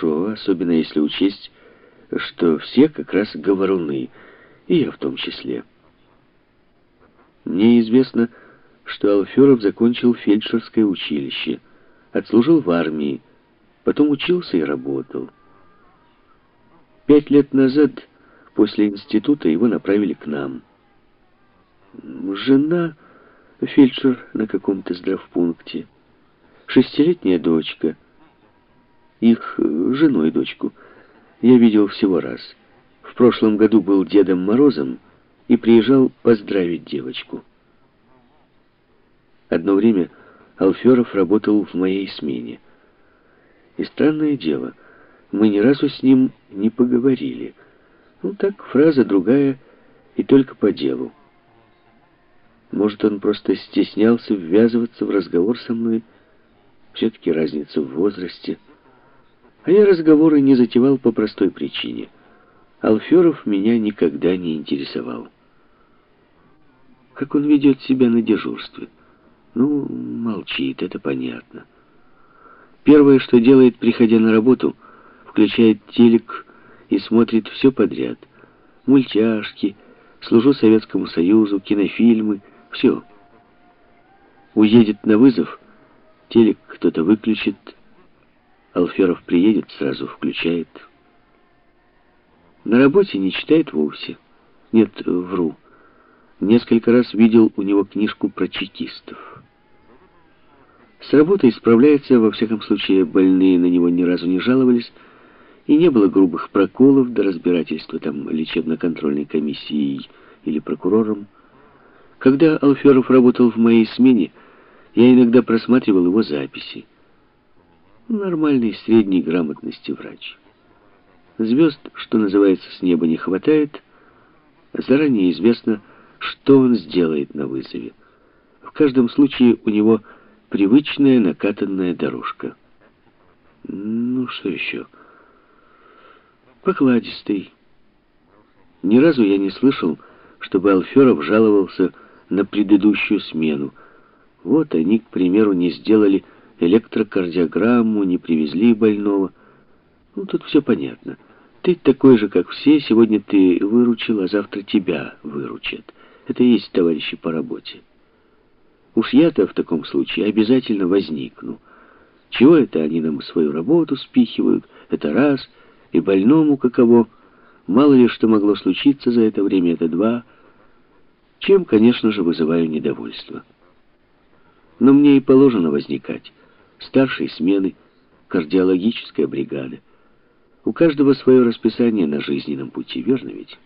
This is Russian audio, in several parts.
хорошо, особенно если учесть, что все как раз говоруны, и я в том числе. Мне известно, что Алферов закончил фельдшерское училище, отслужил в армии, потом учился и работал. 5 лет назад, после института, его направили к нам. Жена фельдшер на каком-то здравпункте, 6-летняя дочка. Их жену и дочку я видел всего раз. В прошлом году был Дедом Морозом и приезжал поздравить девочку. Одно время Алферов работал в моей смене. И странное дело, мы ни разу с ним не поговорили. Ну так, фраза другая, и только по делу. Может, он просто стеснялся ввязываться в разговор со мной. Все-таки разница в возрасте. А я разговоры не затевал по простой причине. Алферов меня никогда не интересовал. Как он ведет себя на дежурстве? Ну, молчит, это понятно. Первое, что делает, приходя на работу, включает телек и смотрит все подряд. Мультяшки, служу Советскому Союзу, кинофильмы, все. Уедет на вызов, телек кто-то выключит. Алферов приедет, сразу включает. На работе не читает вовсе. Нет, вру. Несколько раз видел у него книжку про чекистов. С работой справляется, во всяком случае, больные на него ни разу не жаловались, и не было грубых проколов до разбирательства там лечебно-контрольной комиссией или прокурором. Когда Алферов работал в моей смене, я иногда просматривал его записи. Нормальной средней грамотности врач. Звезд, что называется, с неба не хватает. Заранее известно, что он сделает на вызове. В каждом случае у него привычная накатанная дорожка. Ну, что еще? Покладистый. Ни разу я не слышал, чтобы Алферов жаловался на предыдущую смену. Вот они, к примеру, не сделали электрокардиограмму, не привезли больного. Ну, тут все понятно. Ты такой же, как все, сегодня ты выручил, а завтра тебя выручат. Это и есть товарищи по работе. Уж я-то в таком случае обязательно возникну. Чего это они нам свою работу спихивают? Это раз. И больному каково. Мало ли что могло случиться за это время, это два. Чем, конечно же, вызываю недовольство. Но мне и положено возникать. Старшей смены, кардиологическая бригада. У каждого свое расписание на жизненном пути, верно ведь?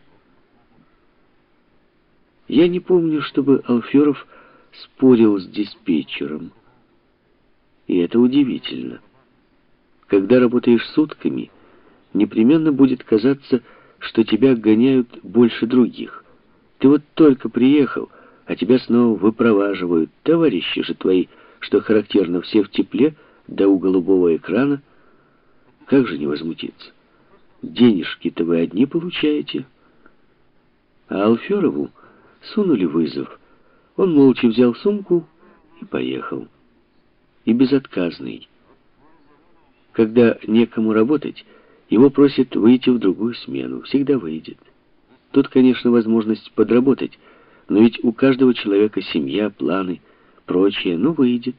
Я не помню, чтобы Алферов спорил с диспетчером. И это удивительно. Когда работаешь сутками, непременно будет казаться, что тебя гоняют больше других. Ты вот только приехал, а тебя снова выпроваживают. Товарищи же твои, что характерно, все в тепле, да у голубого экрана. Как же не возмутиться? Денежки-то вы одни получаете. А Алферову сунули вызов. Он молча взял сумку и поехал. И безотказный. Когда некому работать, его просят выйти в другую смену. Всегда выйдет. Тут, конечно, возможность подработать, но ведь у каждого человека семья, планы, прочее. Ну, выйдет.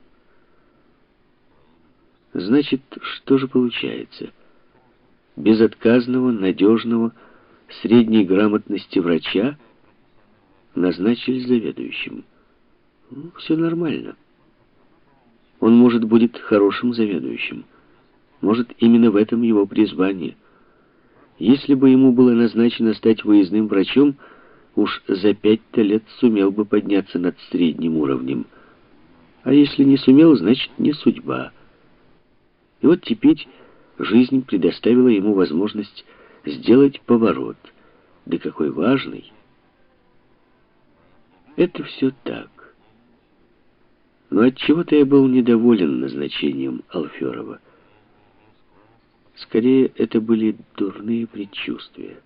Значит, что же получается? Безотказного, надежного, средней грамотности врача назначили заведующим. Ну, все нормально. Он, может, будет хорошим заведующим. Может, именно в этом его призвание. Если бы ему было назначено стать выездным врачом, уж за 5-то лет сумел бы подняться над средним уровнем. А если не сумел, значит, не судьба. И вот теперь жизнь предоставила ему возможность сделать поворот. Да какой важный! Это все так. Но отчего-то я был недоволен назначением Алферова. Скорее, это были дурные предчувствия.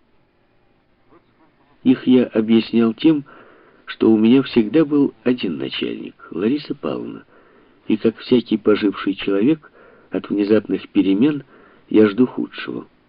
Их я объяснял тем, что у меня всегда был один начальник, Лариса Павловна, и как всякий поживший человек, от внезапных перемен Я жду худшего.